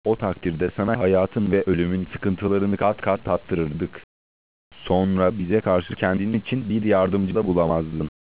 O takdirde sana hayatın ve ölümün sıkıntılarını kat kat tattırırdık. Sonra bize karşı kendin için bir yardımcı da bulamazdın.